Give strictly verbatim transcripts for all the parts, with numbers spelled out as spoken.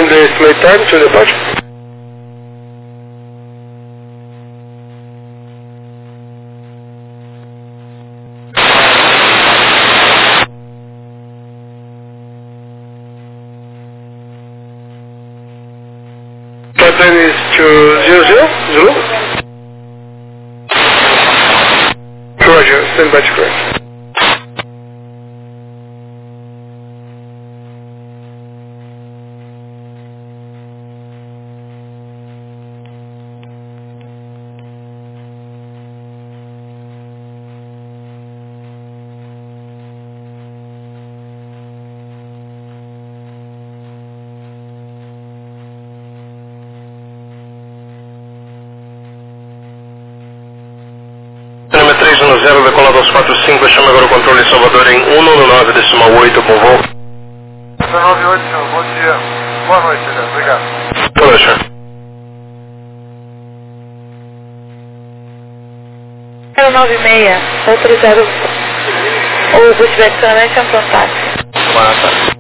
confirm the estimate time to departure. Captain is to zero zero, Zulu. Roger, stand by to correct. três um zero, decolado aos quatro cinco, chama agora o controle Salvador em um nove nove, decimal oito, bom voo. nove oito, bom dia. Boa noite, Elias. Obrigado. Boa noite, senhor. zero nove seis, autorizado o Bushback Connection contato. Boa tarde.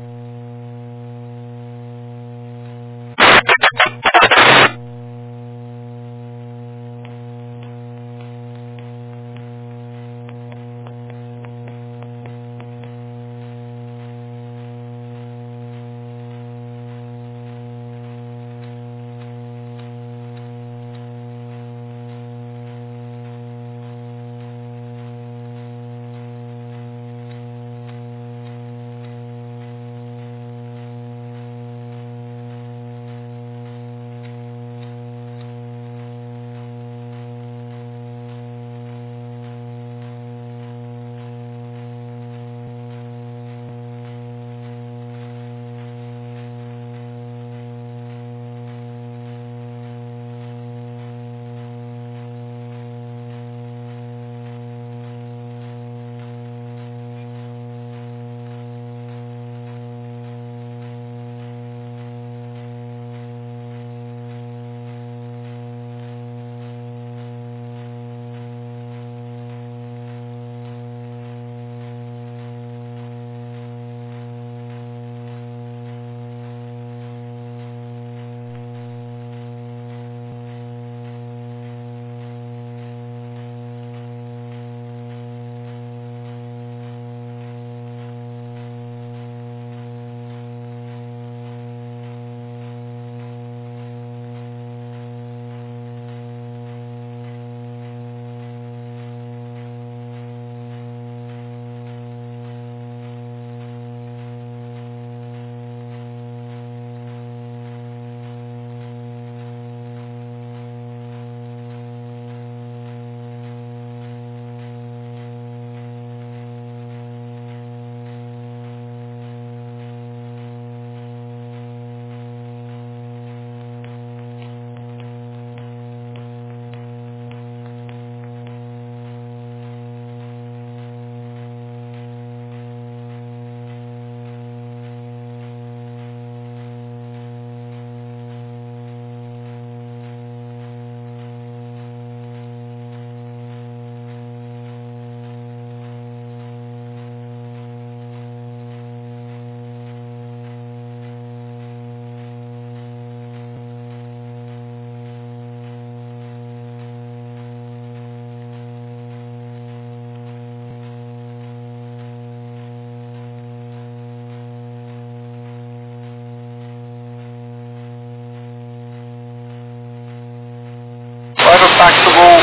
Táxi Gol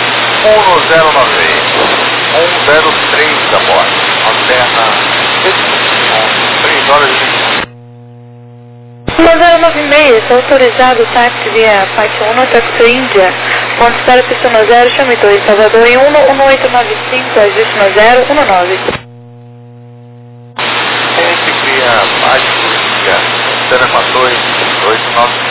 um zero nove, um zero três da borda, alterna três horas e vinte. um zero nove seis, autorizado o táxi via Faixa um, Taxi Índia, ponto zero, pista zero, chame dois, Salvador em um um oito nove cinco, ajuste no zero um nove. Gente cria mais política, zero quatorze, oito nove.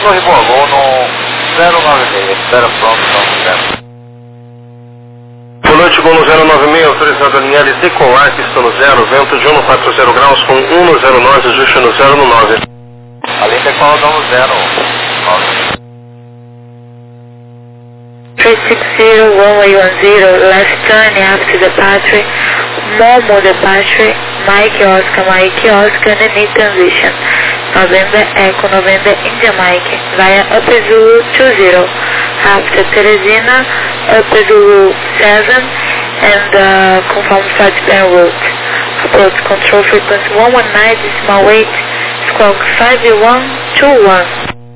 Torre Boa Aluno, zero nove seis, espera pronto, pronto, zero. Boa noite, Gol no zero nove seis, autorizado a linha de decolar, pista no zero, vento de um quatro zero graus com um no zero nove, ajuste no zero no nove. A linha decolar dá no zero nove. three six zero, one way one zero, left turn after departure, Momo departure, Mike Oscar, Mike Oscar, Nini transition, November Echo, November India Mike, via Upper Zulu two zero, after Teresina, Upper Zulu seven, and uh, confirm flight plan route. Approach control frequency one one nine, decimal eight, squawk five one two one.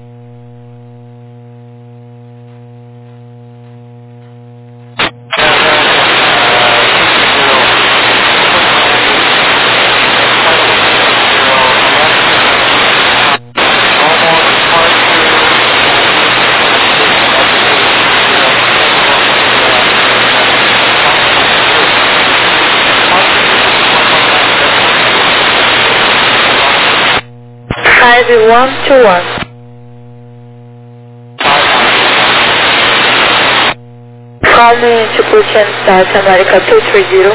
five one two one. Call me to Putin South America two three zero.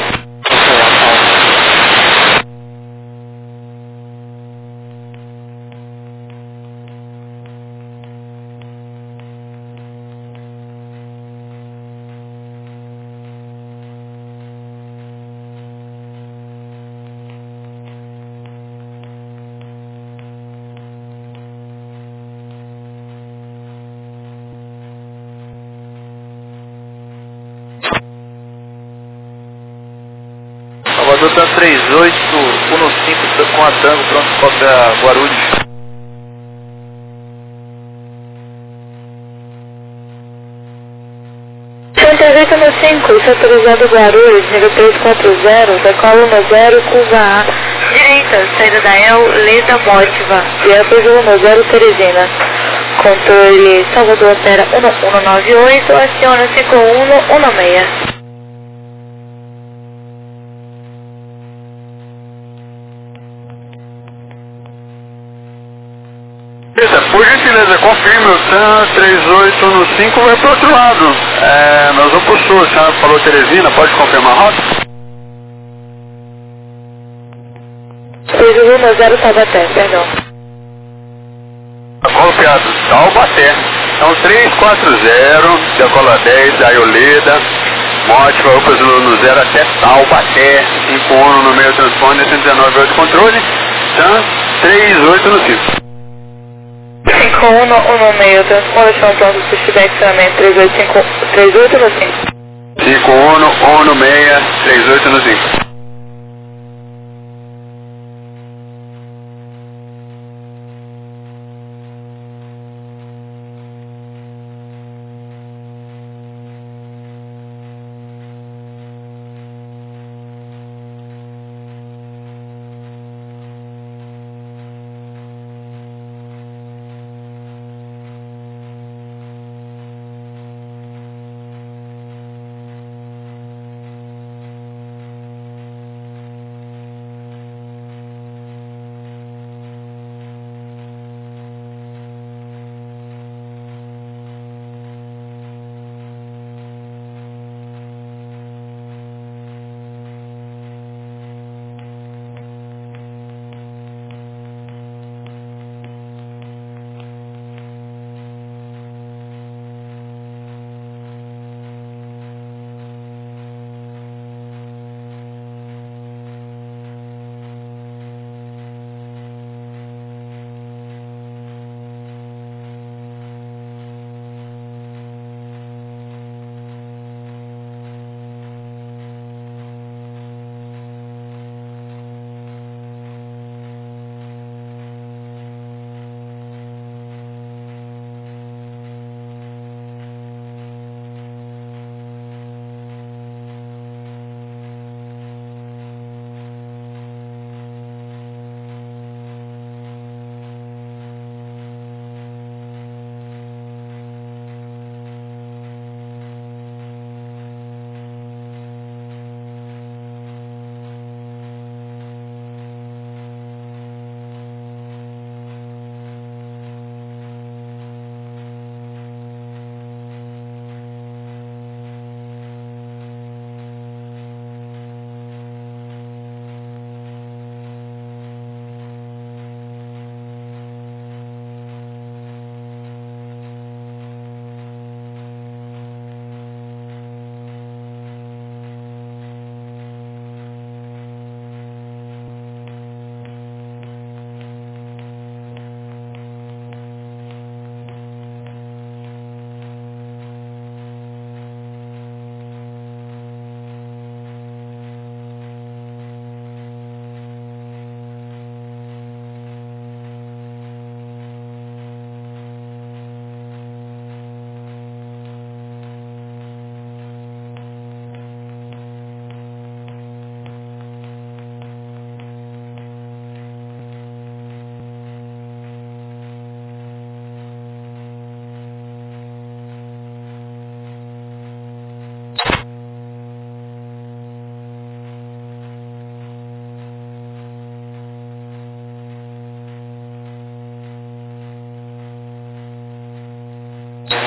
Salvador está três oito um cinco com a Tango, pronto, cobra Guarulhos. três oito um cinco, isso autorizado Guarulhos, nível três quatro zero, decola no zero, curva A, direita, saída da El, Leda Mótiva, e Upper no zero, Teresina. Controle Salvador opera um um nove oito, aciona cinco um um seis. Por gentileza, confirme o T A M três oito um cinco vai para o outro lado. É, nós vamos para o sul, a senhora falou Teresina, pode confirmar a rota? três um zero Taubaté, perdão. Golpeado, Taubaté. Então três quatro zero, decola dez, Aioleda, Mótiva, Upper Zulu no zero até Taubaté, cinco um no meio transponder, cento e dezenove oito controle, T A M três oito um cinco. cinco um um seis, transponder chão pronto, se estiver extremamente três oito cinco, três oito um cinco. cinco um um seis, três oito um cinco.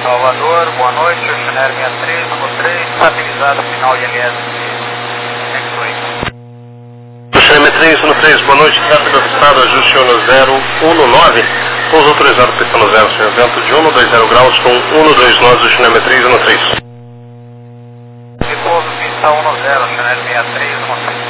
Salvador, boa noite, Oceanário sessenta e três, número três, estabilizado, final I L S X-Ray. Oceanário três, número três, boa noite, tráfego ajustado, ajuste um zero um nove, pouso autorizado, pista no zero, senhor, vento de um dois zero graus com um dois nove, Oceanário três, número três. E pouso, pista um zero, Oceanário sessenta e três, número três.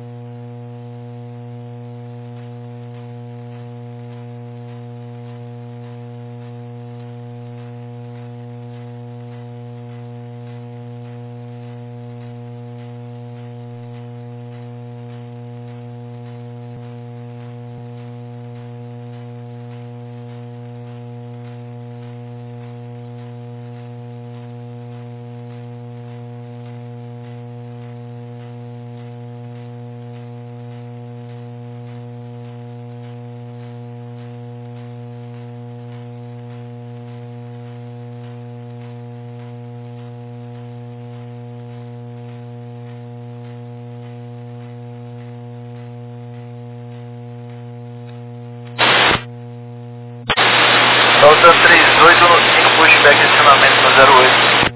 Delta três oito no cinco, pushback acionamento no zero oito.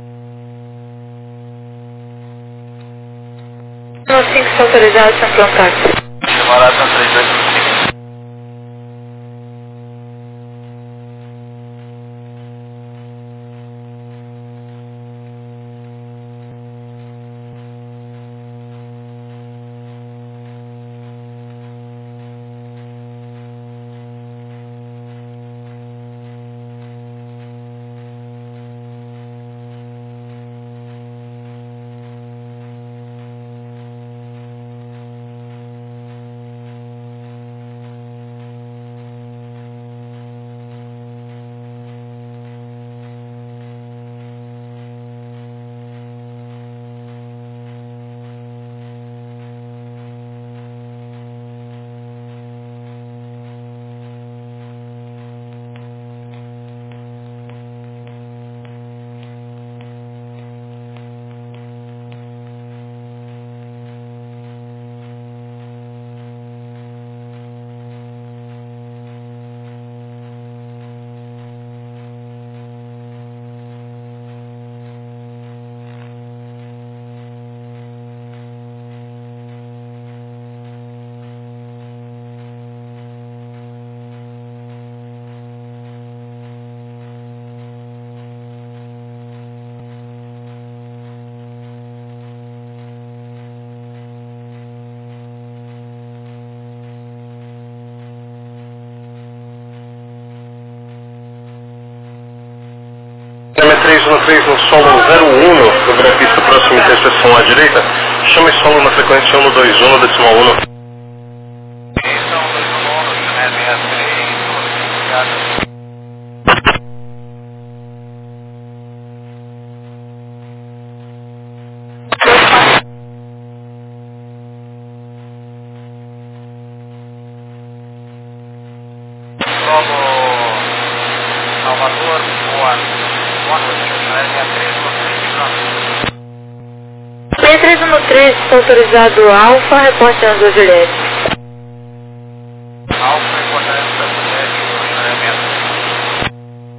No cinco está autorizado, sem contato. Chamarato três oito no cinco. três um três no solo zero um, sobre a pista próxima interseção à direita, chame solo na frequência um dois um, decimal um. Pista um dois um, Oceanário sessenta e três, solo Salvador, boa noite, Oceanário sessenta e três, número três, sessenta e três no três está autorizado Alfa, reporte Angela Juliette. Alfa, importante da Juliette, Oceanário sessenta e três.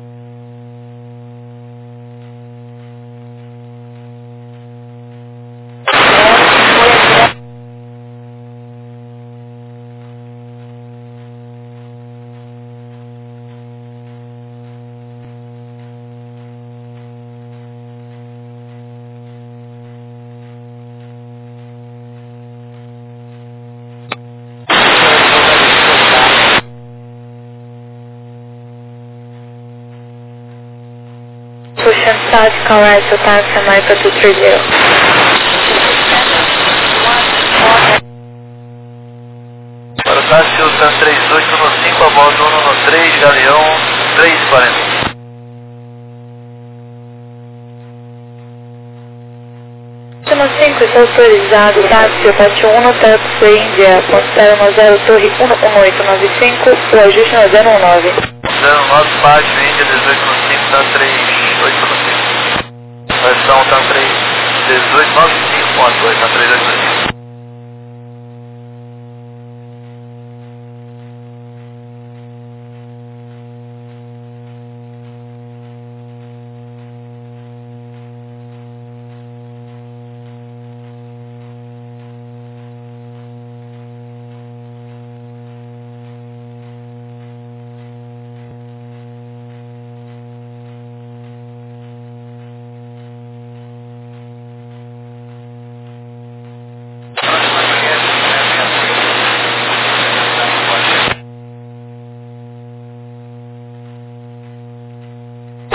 Ocean South, correct, so taxi America two three zero. Para o táxi, o TAN três oito no cinco, a bordo um no três, Galeão três quarenta. No cinco está autorizado táxi Apache um no Taxi India, considera no zero Torre um um oito nove cinco, o ajuste no zero um nove. zero nove, Baixo, Índia dezoito no cinco, TAN três oito no cinco. Versão TAN três dezoito nove cinco ponto oito, TAN três oito no cinco.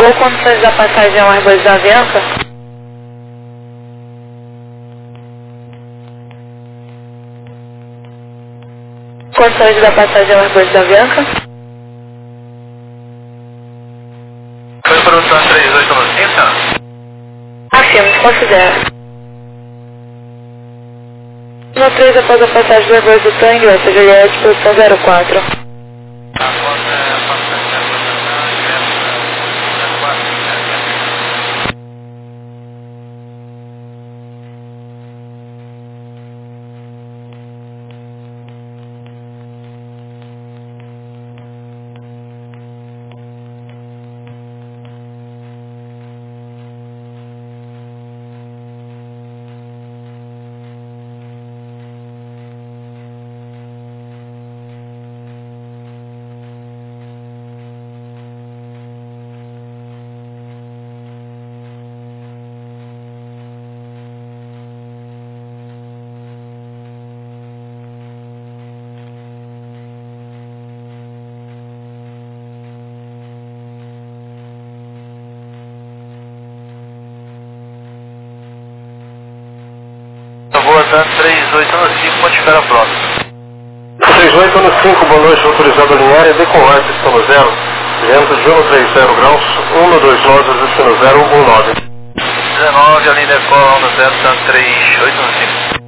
Alô, condições da passagem ao Airbus da Avianca? Condições da passagem ao Airbus da Avianca? Foi produção três oito no cinco, senhor? Afirmo, considera. No três após a passagem do Airbus do Tango, essa Juliette, posição zero quatro. Voltando três oito no cinco, ponte espera pronto. três oito no cinco, boa noite, autorizado a linear e decolar, pista no zero, vento de um três zero graus, um dois nove, ajuste no zero um nove. dezenove, a linha decola no zero, tanto três oito no cinco.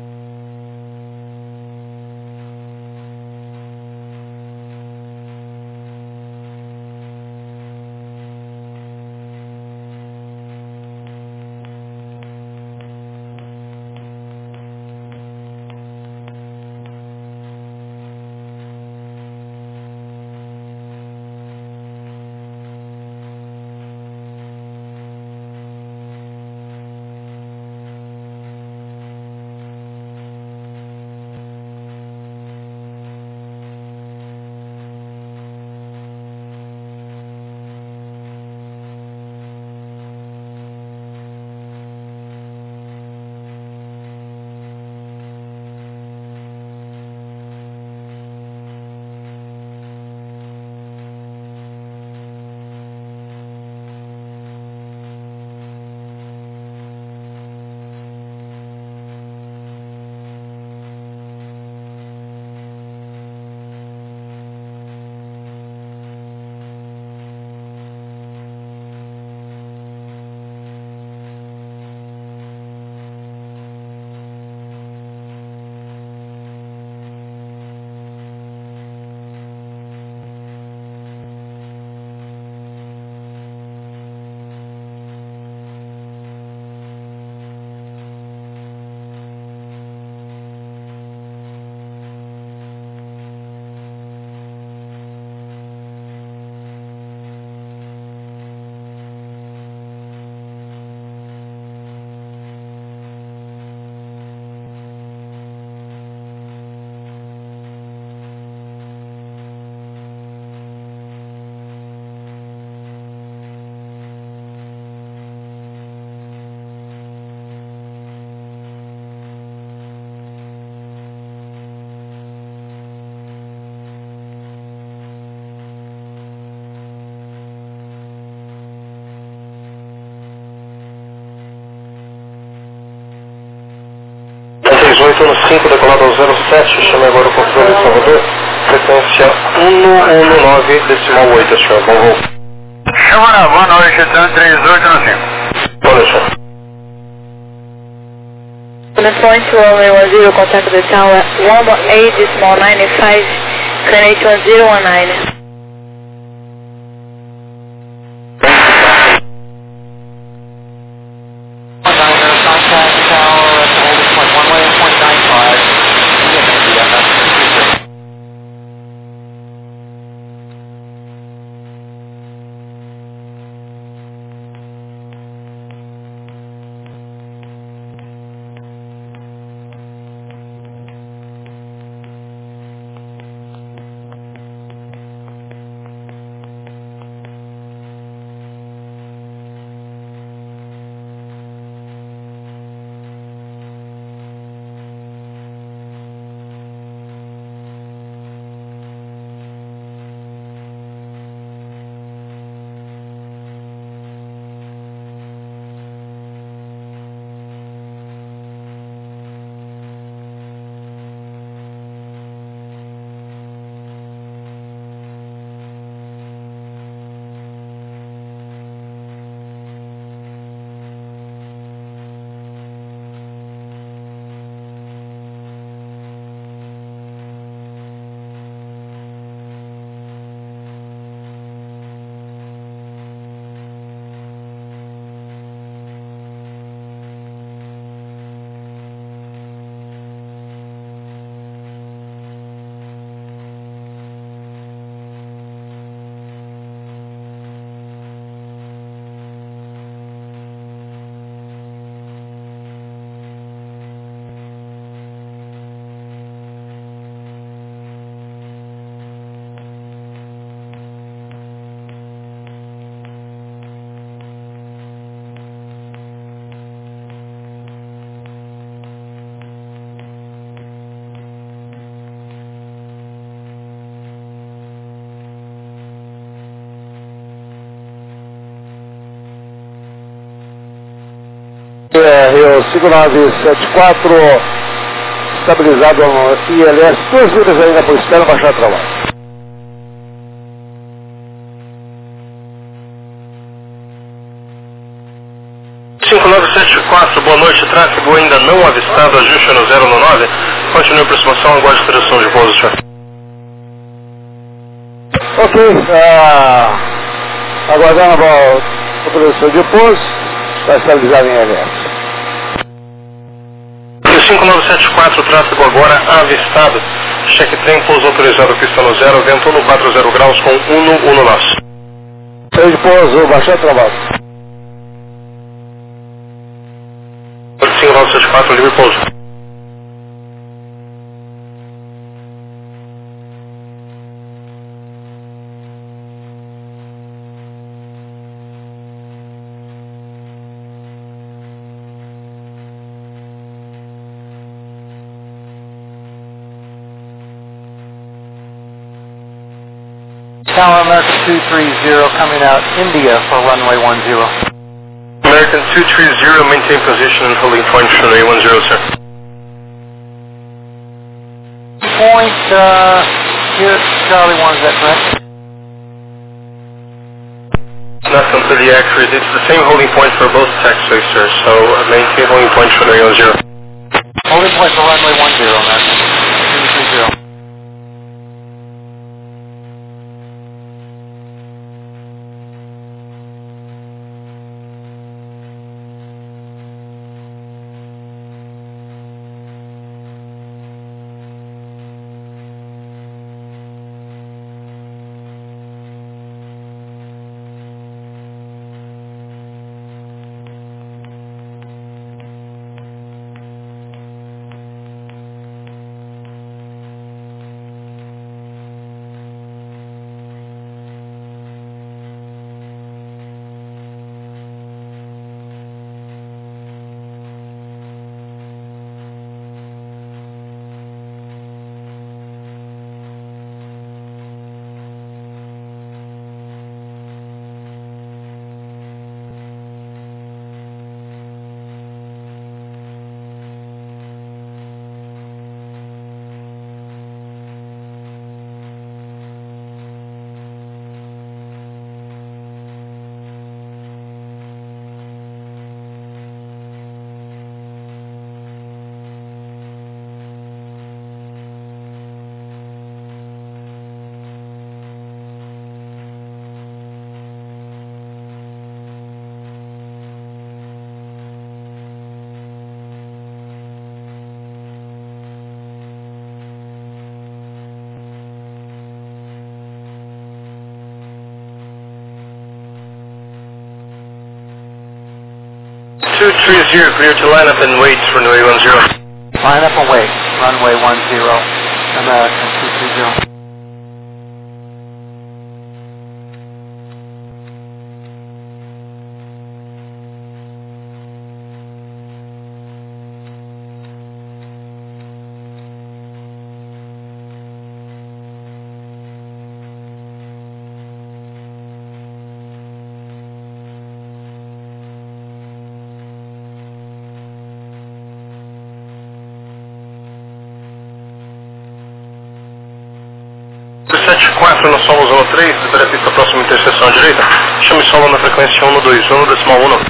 três oito no cinco, decolado ao zero sete, chame agora o controle de Salvador, frequência um um nove, decimal oito, senhor, bom voo. Chama, boa noite, tanto três oito no cinco. Boa noite, senhor. Point runway one zero, contact the tower one eight decimal ninety-five, Canadian one zero one nine. É, Rio cinco nove sete quatro, estabilizado no I L S, duas milhas ainda por espera, baixar trabalho. cinco nove sete quatro, boa noite, tráfego ainda não avistado, ajuste no zero no nove, continue a aproximação, aguarde direção de pouso, senhor. Ok, uh, aguardando a produção de pouso, está estabilizado em I L S. cinco nove sete quatro, tráfego agora avistado, cheque trem, pouso autorizado, pista no zero, vento no quatro zero graus com um no um no nosso. Trem de pouso, baixar trabalho. cinco nove sete quatro, livre pouso. Tower American two three zero coming out India for runway one zero. American two three zero, maintain position and holding point runway one zero, sir. Point, uh, here, Charlie one, is that correct? Not completely accurate. It's the same holding point for both taxiways, sir, so uh, maintain holding point runway one zero. Holding point for runway one zero, American two three zero. two three zero, clear to line up and wait for runway one zero. Line up and wait, runway one zero, American two three zero. sete quatro no solo zona três, libera a pista próxima interseção à direita. Chame solo na frequência um dois um, decimal um.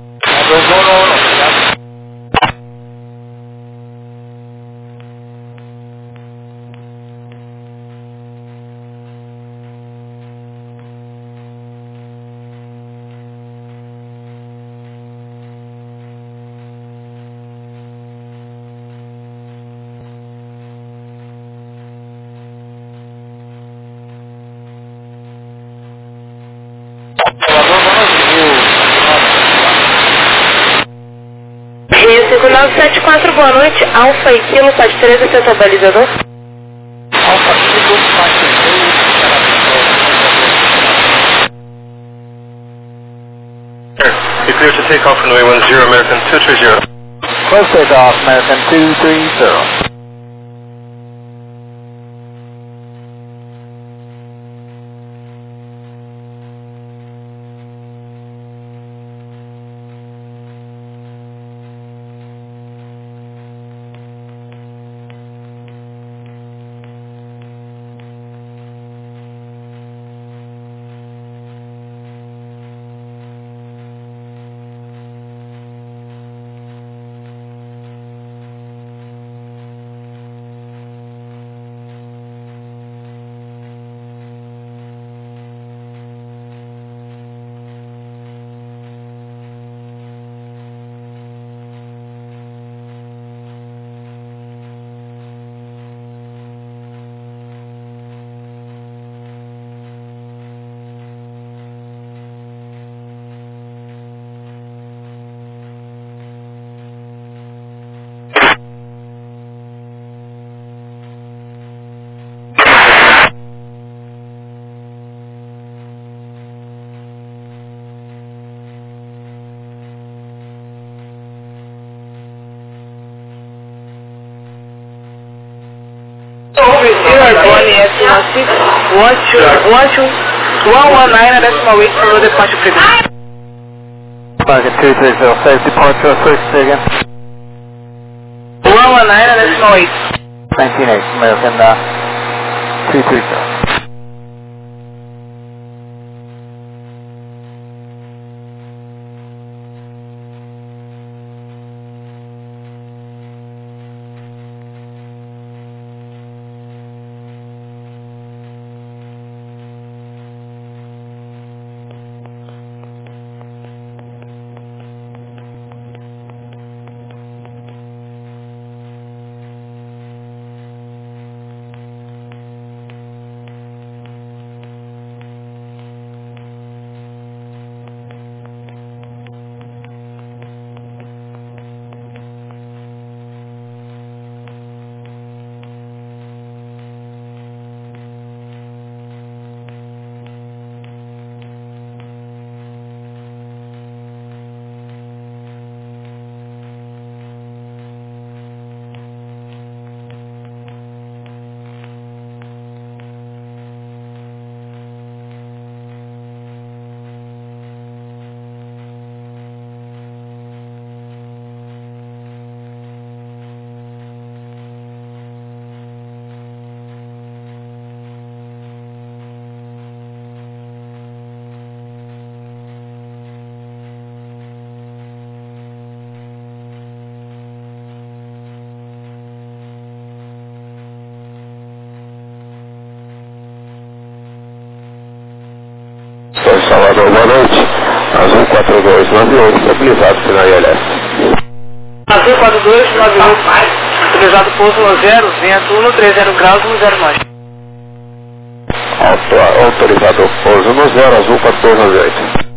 Rio cinco nove sete quatro, boa noite. Alfa e Kilo, pode três, esse é o seu balizador? Alpha Kilo, Foxtrot três, Be clear to take off runway one zero, American two three zero. close takeoff, American two three zero. Carboni S one six one two one two one one nine decimal eight for departure frequency. Target two three zero, safe departure, frequency again. one one nine decimal eight. nineteen eight, American uh, two three zero. Salvador, boa noite. Azul quatro dois nove oito, estabilizado, sinal I L S. Azul quatro dois nove oito, estabilizado pouso no zero, vento um três zero graus no zero nove. Auto, autorizado pouso no zero, azul quatro dois nove oito.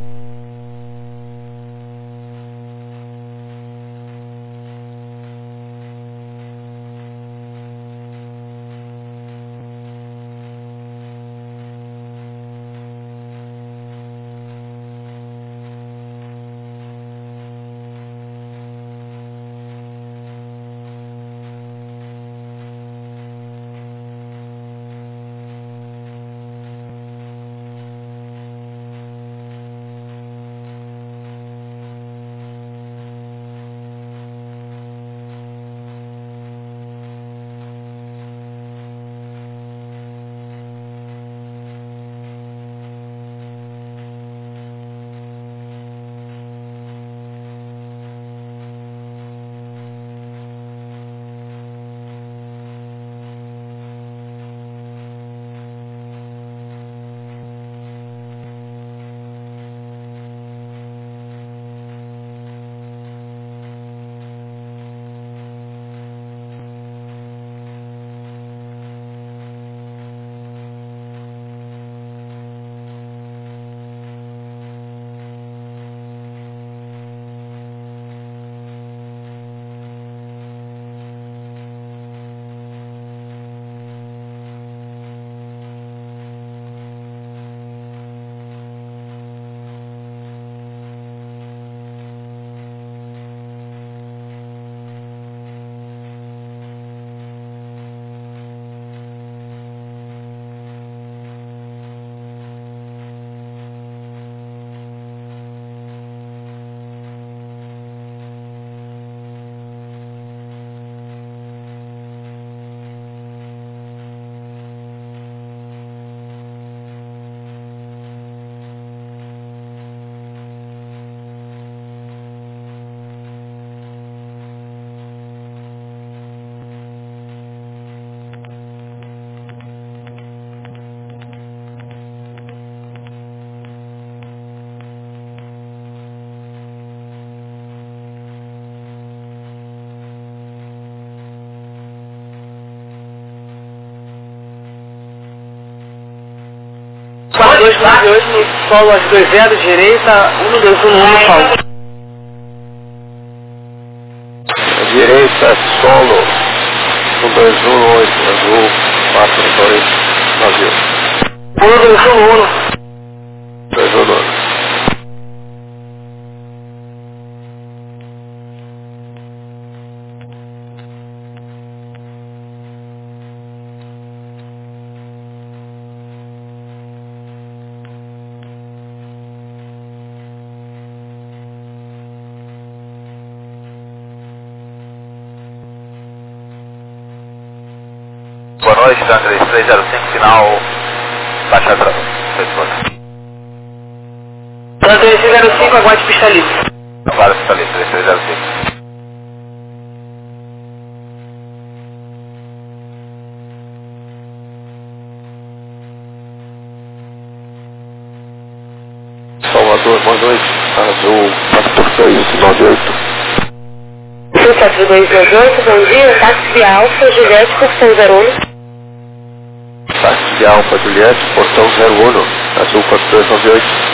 quatro dois nove oito no solo às dois zero, direita, um dois um no solo. Direita, solo, um dois um oito, azul, quatro dois nove oito. um dois um um. dois um nove. noite, tá três três zero cinco, final Baixada Travão. Tá três três zero cinco, aguarde pista livre. Agora pista livre, três três zero cinco. Salvador, boa noite. Azul quatro dois nove oito. Azul quatro dois nove oito, bom dia. Táxi Alfa, Juliette, Portão zero um. Táxi Alfa, Juliette, Portão zero um. Azul quatro dois nove oito.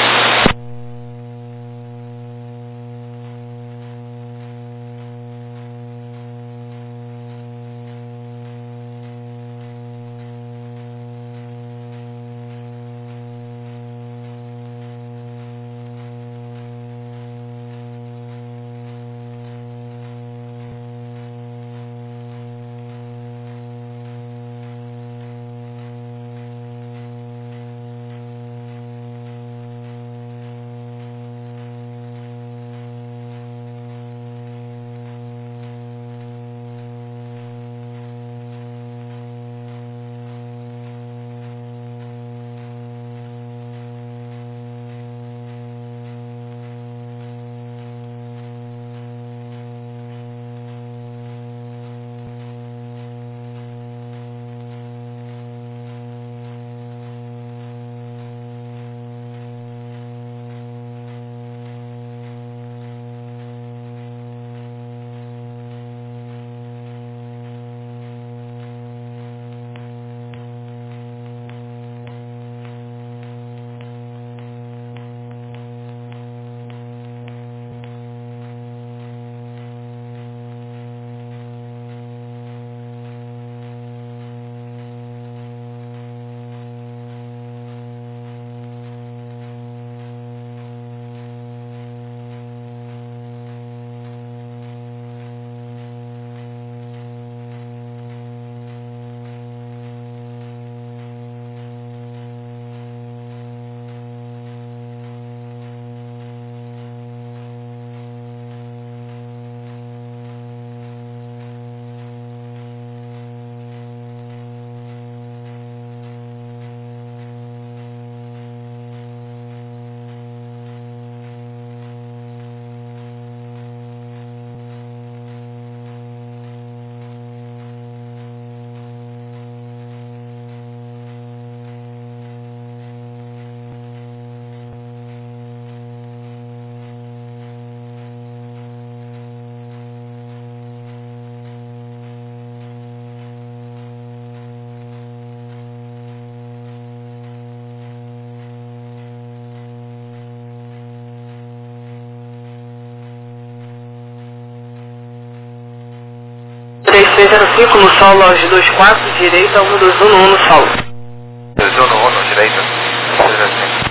três três zero cinco no solo, loja dois quatro, direita, um dois um um no solo. dois um um, direita, três três zero cinco.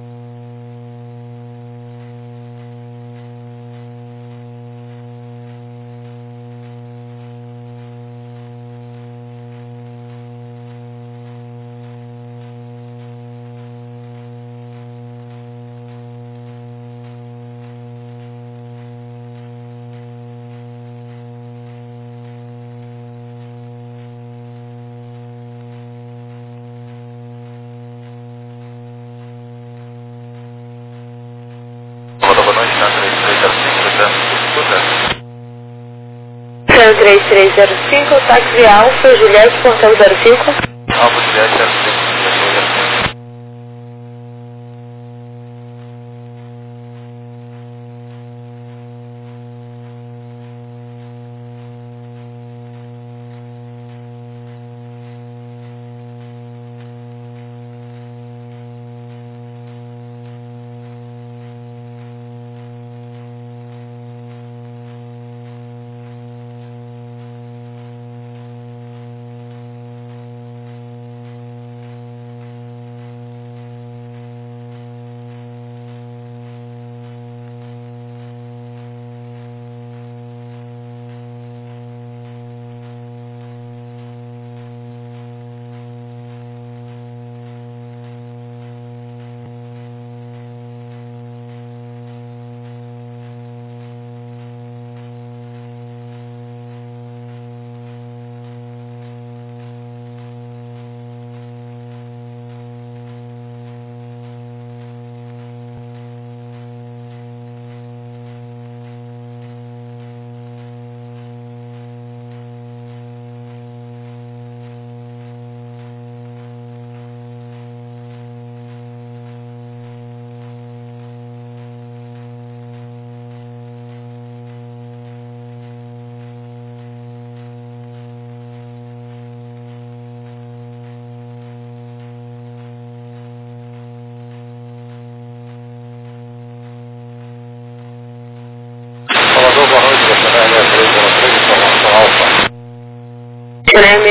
três três zero cinco, táxi Alfa, Juliette, Portão zero cinco. Alfa, Juliette, zero cinco.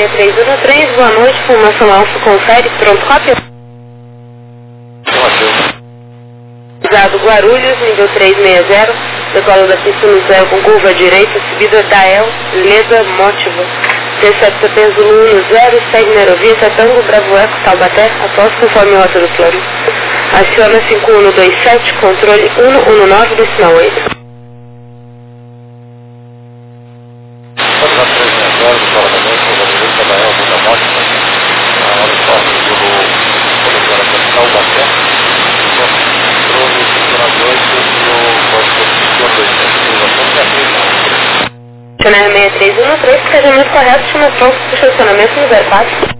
seis três um três, boa noite, Formação Alfa, confere, pronto, cópia. Usado Guarulhos, nível trezentos e sessenta, decola da pista no zero com curva à direita, subida Dael, Leda, Mótiva. T sete C P Zulu um zero, segue na aerovia, Tango, Bravo Eco, Taubaté, após conforme rota do plano. Aciona cinco um dois sete, controle um um nove do sinal oito. Estacionamento seis três um três, estacionamento correto, chama pronto para estacionamento no zero quatro.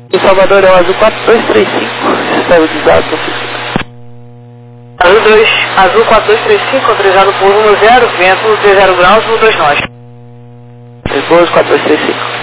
Em Salvador é o azul quatro dois três cinco, estabilizado no fixo. Azul dois, azul quatro dois três cinco, autorizado por um zero, vento três zero graus, um dois nós. Depois quatro dois três cinco.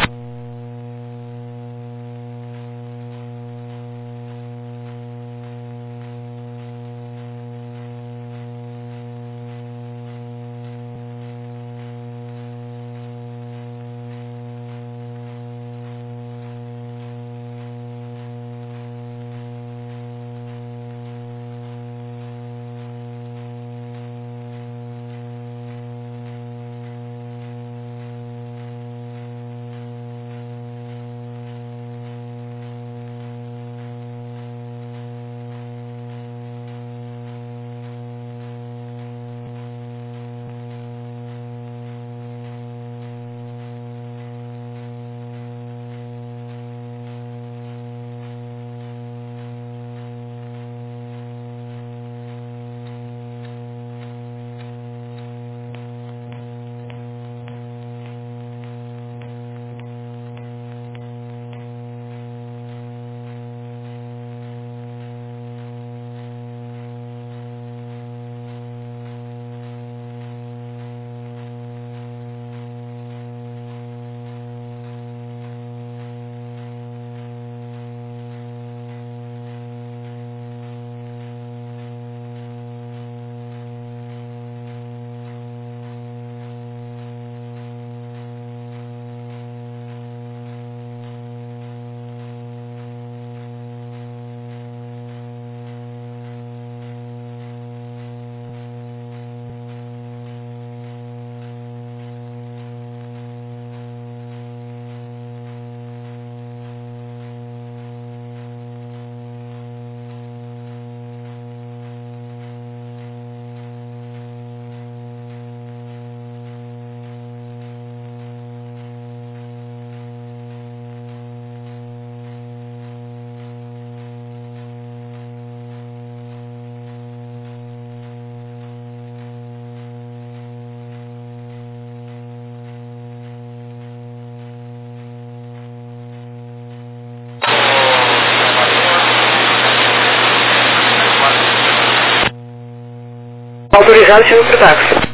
Autorizado, chegou pro táxi.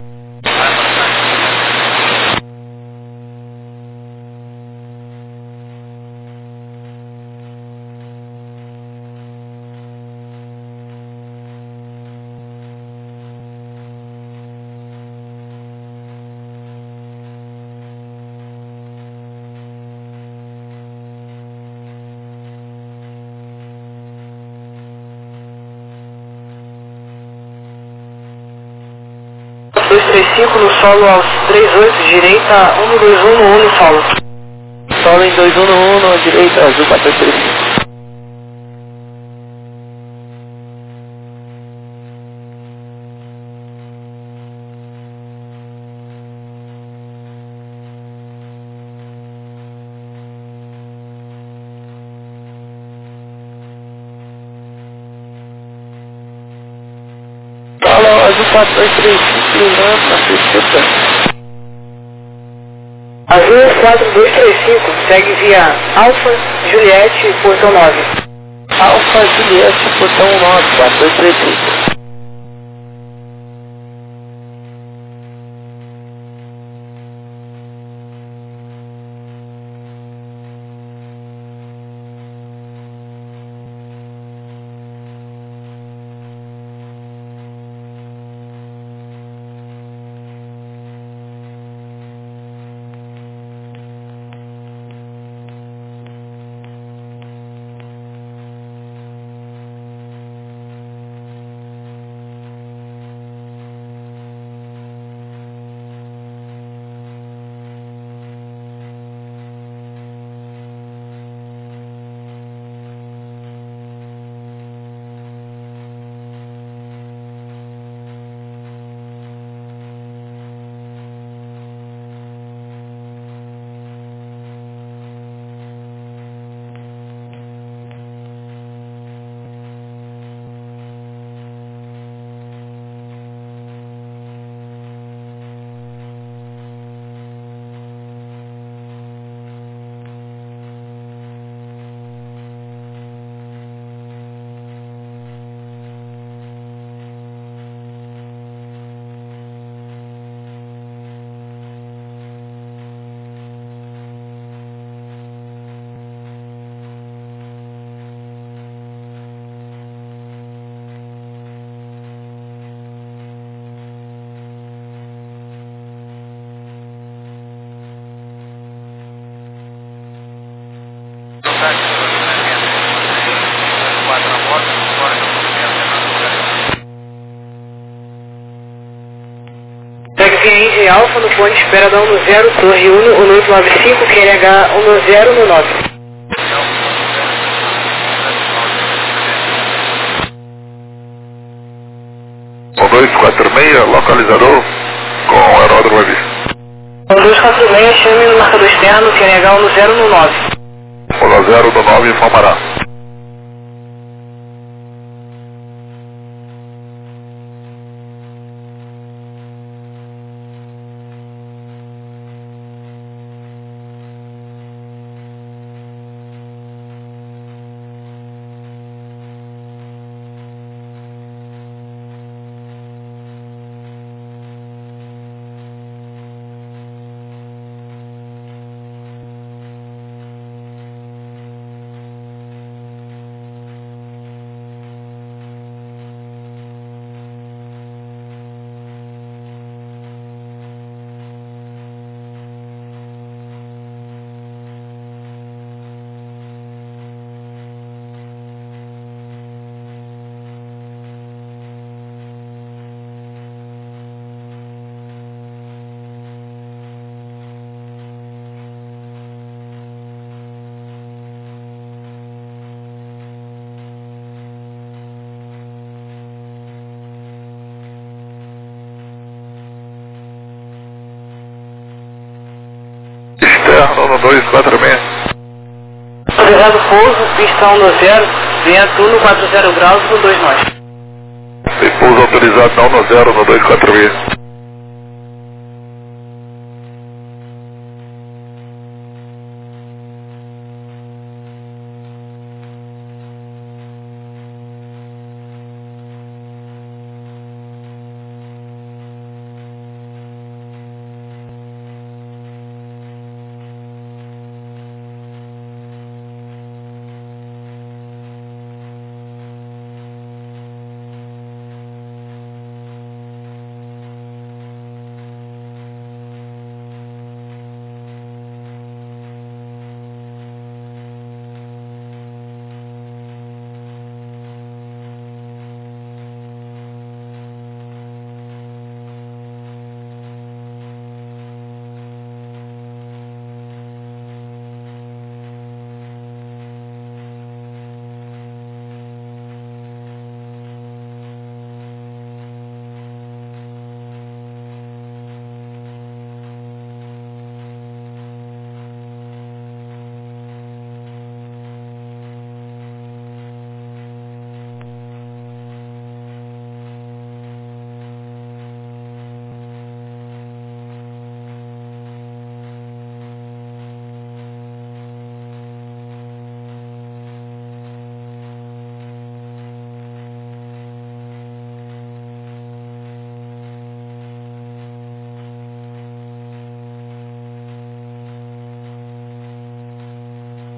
dois três cinco no solo aos três oito, direita um dois um no um no solo. Solo em dois um no um, no direita, azul quatro dois três cinco. Solo azul quatro dois três cinco, limando na sexta. Azul quatro dois três cinco, segue via Alfa Juliette, portão nove. Alfa Juliette, portão nove, quatro dois três cinco. Taxi Indy Alfa no ponto de espera da um zero, Torre Uno, um oito nove cinco, Q N H um zero um nove. um dois quatro seis, localizador com aeródromo avista. um dois quatro seis, chame no marcador externo, Q N H um zero um nove. um zero um nove informará. Externo no dois quatro seis. Autorizado pouso, pista um zero, vento um quatro zero graus no dois nove. Tem pouso autorizado na um zero no dois quatro seis.